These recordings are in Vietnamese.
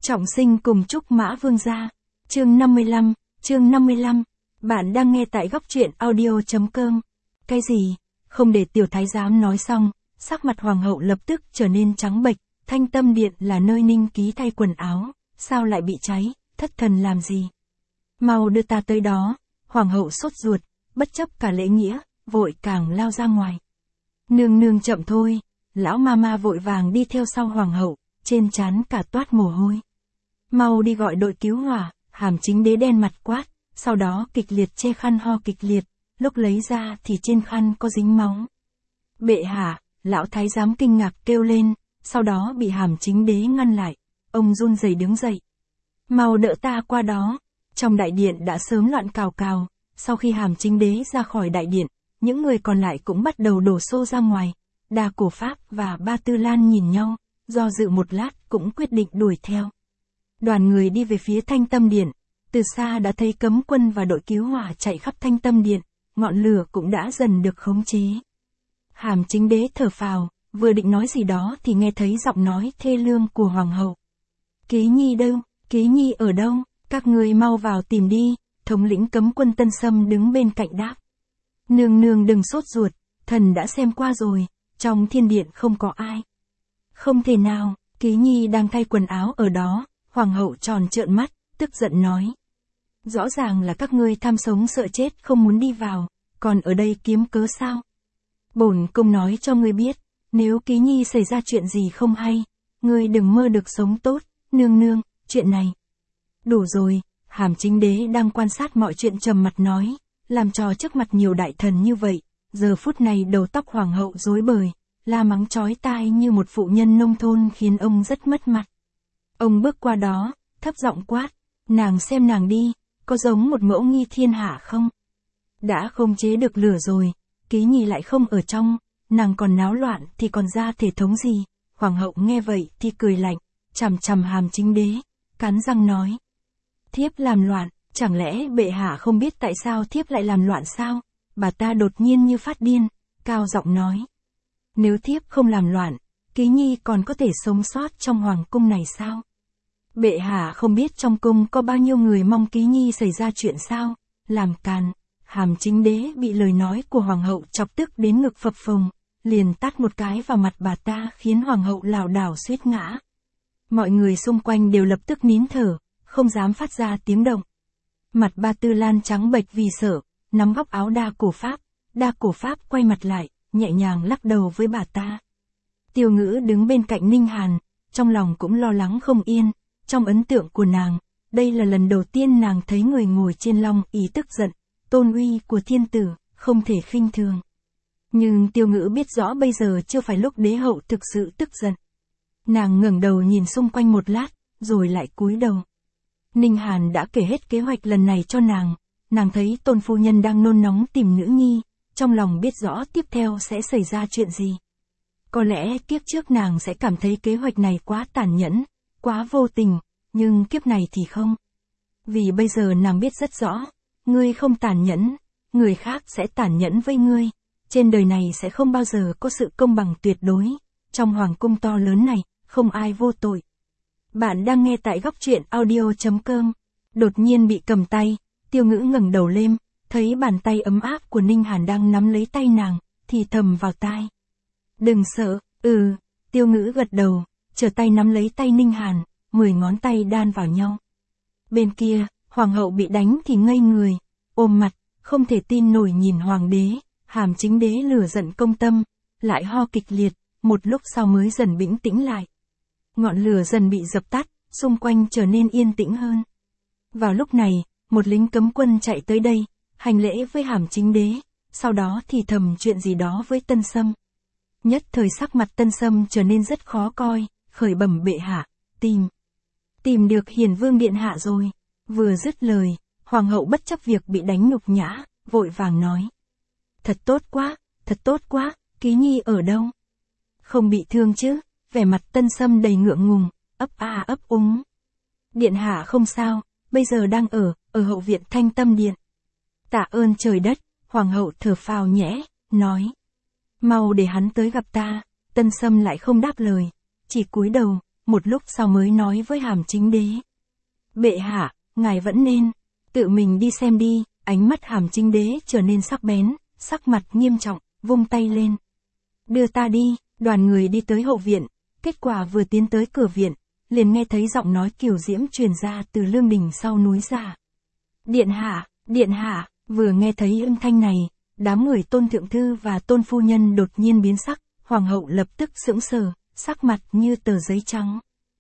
Trọng sinh cùng Trúc Mã Vương gia. Chương 55. Bạn đang nghe tại góc truyện audio.com. Cái gì? Không để tiểu thái giám nói xong, sắc mặt hoàng hậu lập tức trở nên trắng bệch. Thanh Tâm Điện là nơi Ninh Ký thay quần áo, sao lại bị cháy, thất thần làm gì? Mau đưa ta tới đó. Hoàng hậu sốt ruột, bất chấp cả lễ nghĩa, vội càng lao ra ngoài. Nương nương chậm thôi. Lão mama vội vàng đi theo sau hoàng hậu, trên trán cả toát mồ hôi. Mau đi gọi đội cứu hỏa. Hàm Chính Đế đen mặt quát, sau đó kịch liệt che khăn ho kịch liệt, lúc lấy ra thì trên khăn có dính máu. Bệ hạ, lão thái giám kinh ngạc kêu lên, sau đó bị Hàm Chính Đế ngăn lại. Ông run rẩy đứng dậy. Mau đỡ ta qua đó. Trong đại điện đã sớm loạn cào cào, sau khi Hàm Chính Đế ra khỏi đại điện, những người còn lại cũng bắt đầu đổ xô ra ngoài. Đa Cổ Pháp và Ba Tư Lan nhìn nhau, do dự một lát cũng quyết định đuổi theo. Đoàn người đi về phía Thanh Tâm Điện, từ xa đã thấy cấm quân và đội cứu hỏa chạy khắp Thanh Tâm Điện, ngọn lửa cũng đã dần được khống chế. Hàm Chính Đế thở phào, vừa định nói gì đó thì nghe thấy giọng nói thê lương của hoàng hậu. Ký Nhi đâu? Ký Nhi ở đâu? Các ngươi mau vào tìm đi. Thống lĩnh cấm quân Tân Sâm đứng bên cạnh đáp. Nương nương đừng sốt ruột, thần đã xem qua rồi, trong thiên điện không có ai. Không thể nào, Ký Nhi đang thay quần áo ở đó. Hoàng hậu tròn trợn mắt, tức giận nói. Rõ ràng là các ngươi tham sống sợ chết không muốn đi vào, còn ở đây kiếm cớ sao? Bổn cung nói cho ngươi biết, nếu Ký Nhi xảy ra chuyện gì không hay, ngươi đừng mơ được sống tốt. Nương nương, chuyện này. Đủ rồi. Hàm Chính Đế đang quan sát mọi chuyện trầm mặt nói, làm trò trước mặt nhiều đại thần như vậy, giờ phút này đầu tóc hoàng hậu rối bời, la mắng chói tai như một phụ nhân nông thôn khiến ông rất mất mặt. Ông bước qua đó, thấp giọng quát, nàng xem nàng đi, có giống một mẫu nghi thiên hạ không? Đã không chế được lửa rồi, Ký Nhi lại không ở trong, nàng còn náo loạn thì còn ra thể thống gì? Hoàng hậu nghe vậy thì cười lạnh, chằm chằm Hàm Chính Đế, cắn răng nói. Thiếp làm loạn, chẳng lẽ bệ hạ không biết tại sao thiếp lại làm loạn sao? Bà ta đột nhiên như phát điên, cao giọng nói. Nếu thiếp không làm loạn, Ký Nhi còn có thể sống sót trong hoàng cung này sao? Bệ hạ không biết trong cung có bao nhiêu người mong Ký Nhi xảy ra chuyện sao? Làm càn. Hàm Chính Đế bị lời nói của hoàng hậu chọc tức đến ngực phập phồng, liền tát một cái vào mặt bà ta khiến hoàng hậu lảo đảo suýt ngã. Mọi người xung quanh đều lập tức nín thở, không dám phát ra tiếng động. Mặt Ba Tư Lan trắng bệch vì sợ, nắm góc áo Đa Cổ Pháp. Đa Cổ Pháp quay mặt lại, nhẹ nhàng lắc đầu với bà ta. Tiêu Ngữ đứng bên cạnh Ninh Hàn, trong lòng cũng lo lắng không yên. Trong ấn tượng của nàng, đây là lần đầu tiên nàng thấy người ngồi trên long ỷ tức giận, tôn uy của thiên tử, không thể khinh thường. Nhưng Tiêu Ngữ biết rõ bây giờ chưa phải lúc đế hậu thực sự tức giận. Nàng ngẩng đầu nhìn xung quanh một lát, rồi lại cúi đầu. Ninh Hàn đã kể hết kế hoạch lần này cho nàng thấy Tôn phu nhân đang nôn nóng tìm nữ nhi, trong lòng biết rõ tiếp theo sẽ xảy ra chuyện gì. Có lẽ kiếp trước nàng sẽ cảm thấy kế hoạch này quá tàn nhẫn, quá vô tình, nhưng kiếp này thì không. Vì bây giờ nàng biết rất rõ, ngươi không tàn nhẫn, người khác sẽ tàn nhẫn với ngươi. Trên đời này sẽ không bao giờ có sự công bằng tuyệt đối, trong hoàng cung to lớn này, không ai vô tội. Bạn đang nghe tại góc truyện audio.com. Đột nhiên bị cầm tay, Tiêu Ngữ ngẩng đầu lên, thấy bàn tay ấm áp của Ninh Hàn đang nắm lấy tay nàng, thì thầm vào tai. Đừng sợ. Tiêu Ngữ gật đầu, trở tay nắm lấy tay Ninh Hàn, 10 ngón tay đan vào nhau. Bên kia, hoàng hậu bị đánh thì ngây người, ôm mặt, không thể tin nổi nhìn hoàng đế. Hàm Chính Đế lửa giận công tâm, lại ho kịch liệt, một lúc sau mới dần bình tĩnh lại. Ngọn lửa dần bị dập tắt, xung quanh trở nên yên tĩnh hơn. Vào lúc này, một lính cấm quân chạy tới đây, hành lễ với Hàm Chính Đế, sau đó thì thầm chuyện gì đó với Tân Sâm. Nhất thời sắc mặt Tân Sâm trở nên rất khó coi, khởi bẩm bệ hạ, tìm được Hiền Vương điện hạ rồi. Vừa dứt lời, hoàng hậu bất chấp việc bị đánh nhục nhã, vội vàng nói. Thật tốt quá, Ký Nhi ở đâu? Không bị thương chứ? Vẻ mặt Tân Sâm đầy ngượng ngùng, ấp úng. Điện hạ không sao, bây giờ đang ở hậu viện Thanh Tâm Điện. Tạ ơn trời đất, hoàng hậu thở phào nhẽ, nói. Mau để hắn tới gặp ta. Tân Sâm lại không đáp lời, chỉ cúi đầu, một lúc sau mới nói với Hàm Chính Đế. Bệ hạ, ngài vẫn nên tự mình đi xem đi. Ánh mắt Hàm Chính Đế trở nên sắc bén, sắc mặt nghiêm trọng, vung tay lên. Đưa ta đi. Đoàn người đi tới hậu viện, kết quả vừa tiến tới cửa viện, liền nghe thấy giọng nói kiều diễm truyền ra từ lương đình sau núi ra. Điện hạ, vừa nghe thấy âm thanh này, đám người Tôn thượng thư và Tôn phu nhân đột nhiên biến sắc, hoàng hậu lập tức sững sờ, sắc mặt như tờ giấy trắng.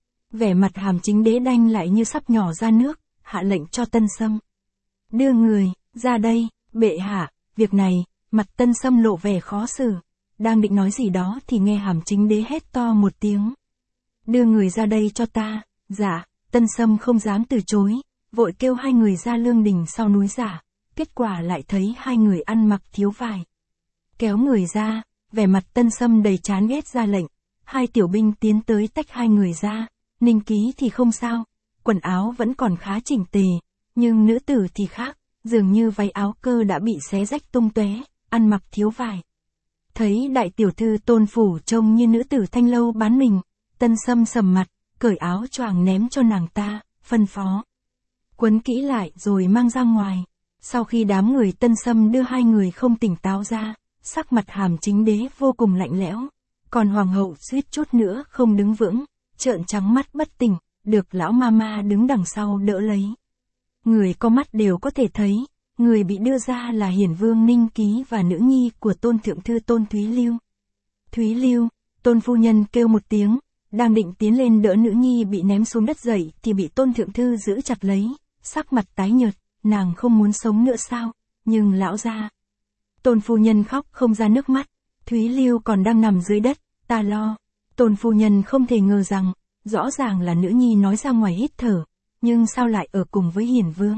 Vẻ mặt Hàm Chính Đế đanh lại như sắp nhỏ ra nước, hạ lệnh cho Tân Sâm. Đưa người, ra đây, bệ hạ, việc này, mặt Tân Sâm lộ vẻ khó xử. Đang định nói gì đó thì nghe Hàm Chính Đế hét to một tiếng. Đưa người ra đây cho ta. Dạ, Tân Sâm không dám từ chối, vội kêu hai người ra lương đình sau núi giả. Kết quả lại thấy hai người ăn mặc thiếu vải. Kéo người ra, vẻ mặt Tân Sâm đầy chán ghét ra lệnh. Hai tiểu binh tiến tới tách hai người ra. Ninh Ký thì không sao, quần áo vẫn còn khá chỉnh tề. Nhưng nữ tử thì khác, dường như váy áo cơ đã bị xé rách tung tóe, ăn mặc thiếu vải. Thấy đại tiểu thư Tôn phủ trông như nữ tử thanh lâu bán mình, Tân Sâm sầm mặt, cởi áo choàng ném cho nàng ta, phân phó. Quấn kỹ lại rồi mang ra ngoài. Sau khi đám người Tân Sâm đưa hai người không tỉnh táo ra, sắc mặt Hàm Chính Đế vô cùng lạnh lẽo. Còn hoàng hậu suýt chút nữa không đứng vững, trợn trắng mắt bất tỉnh, được lão mama đứng đằng sau đỡ lấy. Người có mắt đều có thể thấy. Người bị đưa ra là Hiển Vương Ninh Ký và nữ nhi của Tôn thượng thư Tôn Thúy Lưu. Thúy Lưu, Tôn phu nhân kêu một tiếng, đang định tiến lên đỡ nữ nhi bị ném xuống đất dậy thì bị Tôn thượng thư giữ chặt lấy, sắc mặt tái nhợt, nàng không muốn sống nữa sao, nhưng lão gia. Tôn phu nhân khóc không ra nước mắt, Thúy Lưu còn đang nằm dưới đất, ta lo. Tôn phu nhân không thể ngờ rằng, rõ ràng là nữ nhi nói ra ngoài hít thở, nhưng sao lại ở cùng với Hiển Vương.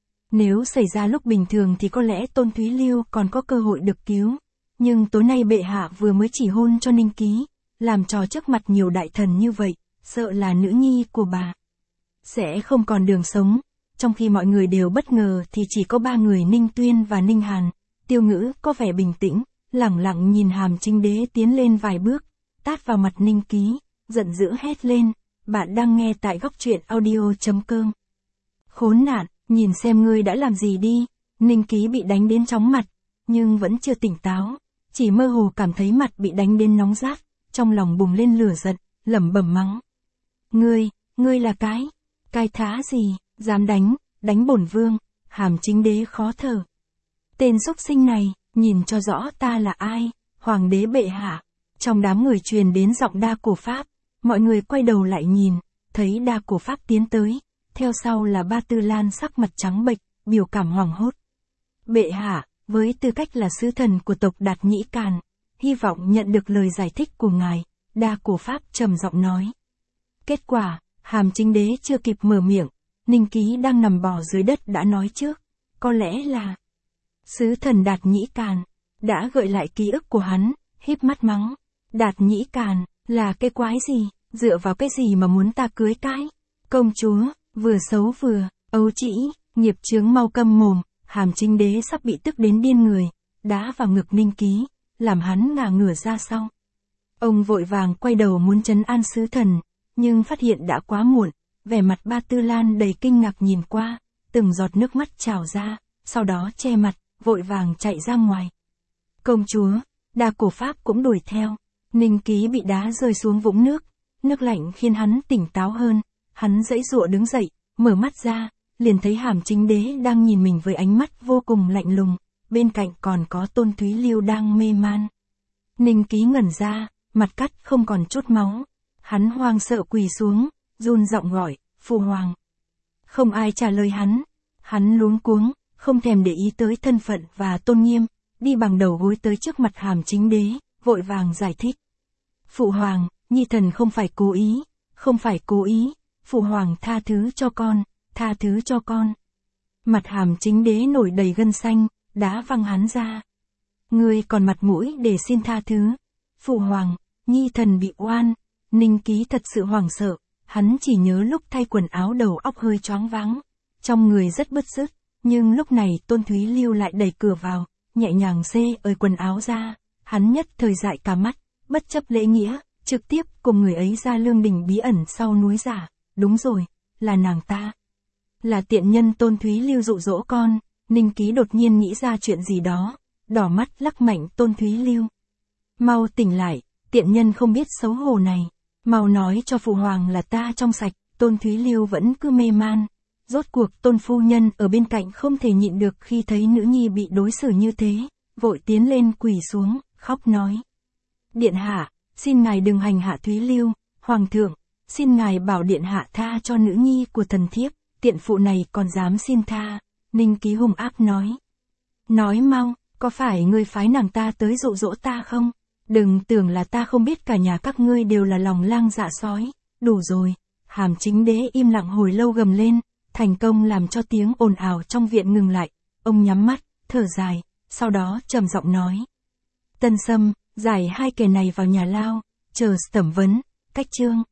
Nếu xảy ra lúc bình thường thì có lẽ Tôn Thúy Lưu còn có cơ hội được cứu. Nhưng tối nay bệ hạ vừa mới chỉ hôn cho Ninh Ký, làm trò trước mặt nhiều đại thần như vậy, sợ là nữ nhi của bà sẽ không còn đường sống. Trong khi mọi người đều bất ngờ thì chỉ có ba người Ninh Tuyên và Ninh Hàn. Tiêu Ngữ có vẻ bình tĩnh, lẳng lặng nhìn Hàm Chính Đế tiến lên vài bước, tát vào mặt Ninh Ký, giận dữ hét lên. Bạn đang nghe tại góc truyện audio.com. Khốn nạn! Nhìn xem ngươi đã làm gì đi. Ninh Ký bị đánh đến chóng mặt, nhưng vẫn chưa tỉnh táo, chỉ mơ hồ cảm thấy mặt bị đánh đến nóng rát, trong lòng bùng lên lửa giận, lẩm bẩm mắng. Ngươi là cái thá gì, dám đánh bổn vương. Hàm Chính Đế khó thở. Tên xúc sinh này, nhìn cho rõ ta là ai. Hoàng đế bệ hạ. Trong đám người truyền đến giọng Đa Cổ Pháp, mọi người quay đầu lại nhìn, thấy Đa Cổ Pháp tiến tới. Theo sau là Ba Tư Lan sắc mặt trắng bệch, biểu cảm hoảng hốt. Bệ hạ, với tư cách là sứ thần của tộc Đạt Nhĩ Càn, hy vọng nhận được lời giải thích của ngài, Đa Cổ Pháp trầm giọng nói. Kết quả, Hàm Chính Đế chưa kịp mở miệng, Ninh Ký đang nằm bò dưới đất đã nói trước, có lẽ là sứ thần Đạt Nhĩ Càn, đã gợi lại ký ức của hắn, híp mắt mắng. Đạt Nhĩ Càn, là cái quái gì, dựa vào cái gì mà muốn ta cưới cái công chúa? Vừa xấu vừa, ấu trĩ, nghiệp chướng mau câm mồm. Hàm Chính Đế sắp bị tức đến điên người, đá vào ngực Ninh Ký, làm hắn ngả ngửa ra sau. Ông vội vàng quay đầu muốn trấn an sứ thần, nhưng phát hiện đã quá muộn, vẻ mặt Ba Tư Lan đầy kinh ngạc nhìn qua, từng giọt nước mắt trào ra, sau đó che mặt, vội vàng chạy ra ngoài. Công chúa, Đa Cổ Pháp cũng đuổi theo, Ninh Ký bị đá rơi xuống vũng nước lạnh khiến hắn tỉnh táo hơn. Hắn giãy giụa đứng dậy, mở mắt ra, liền thấy Hàm Chính Đế đang nhìn mình với ánh mắt vô cùng lạnh lùng, bên cạnh còn có Tôn Thúy Lưu đang mê man. Ninh Ký ngẩn ra, mặt cắt không còn chút máu, hắn hoang sợ quỳ xuống, run giọng gọi, Phụ Hoàng. Không ai trả lời hắn luống cuống, không thèm để ý tới thân phận và tôn nghiêm, đi bằng đầu gối tới trước mặt Hàm Chính Đế, vội vàng giải thích. Phụ Hoàng, nhi thần không phải cố ý. Phụ Hoàng tha thứ cho con. Mặt Hàm Chính Đế nổi đầy gân xanh, đá văng hắn ra. Ngươi còn mặt mũi để xin tha thứ. Phụ Hoàng, nhi thần bị oan. Ninh Ký thật sự hoảng sợ, hắn chỉ nhớ lúc thay quần áo đầu óc hơi choáng váng, trong người rất bứt rứt, nhưng lúc này Tôn Thúy Lưu lại đẩy cửa vào, nhẹ nhàng xê ơi quần áo ra, hắn nhất thời dại cả mắt, bất chấp lễ nghĩa, trực tiếp cùng người ấy ra lương đình bí ẩn sau núi giả. Đúng rồi, là nàng ta. Là tiện nhân Tôn Thúy Lưu dụ dỗ con. Ninh Ký đột nhiên nghĩ ra chuyện gì đó, đỏ mắt lắc mạnh Tôn Thúy Lưu. Mau tỉnh lại, tiện nhân không biết xấu hổ này. Mau nói cho phụ hoàng là ta trong sạch. Tôn Thúy Lưu vẫn cứ mê man. Rốt cuộc Tôn phu nhân ở bên cạnh không thể nhịn được khi thấy nữ nhi bị đối xử như thế, vội tiến lên quỳ xuống, khóc nói. Điện hạ, xin ngài đừng hành hạ Thúy Lưu. Hoàng thượng, xin ngài bảo điện hạ tha cho nữ nhi của thần thiếp. Tiện phụ này còn dám xin tha. Ninh Ký hung ác nói. Nói mau, có phải ngươi phái nàng ta tới dụ dỗ ta không? Đừng tưởng là ta không biết cả nhà các ngươi đều là lòng lang dạ sói. Đủ rồi. Hàm Chính Đế im lặng hồi lâu gầm lên, thành công làm cho tiếng ồn ào trong viện ngừng lại. Ông nhắm mắt, thở dài, sau đó trầm giọng nói. Tân Sâm, giải hai kẻ này vào nhà lao, chờ thẩm vấn. Cách chương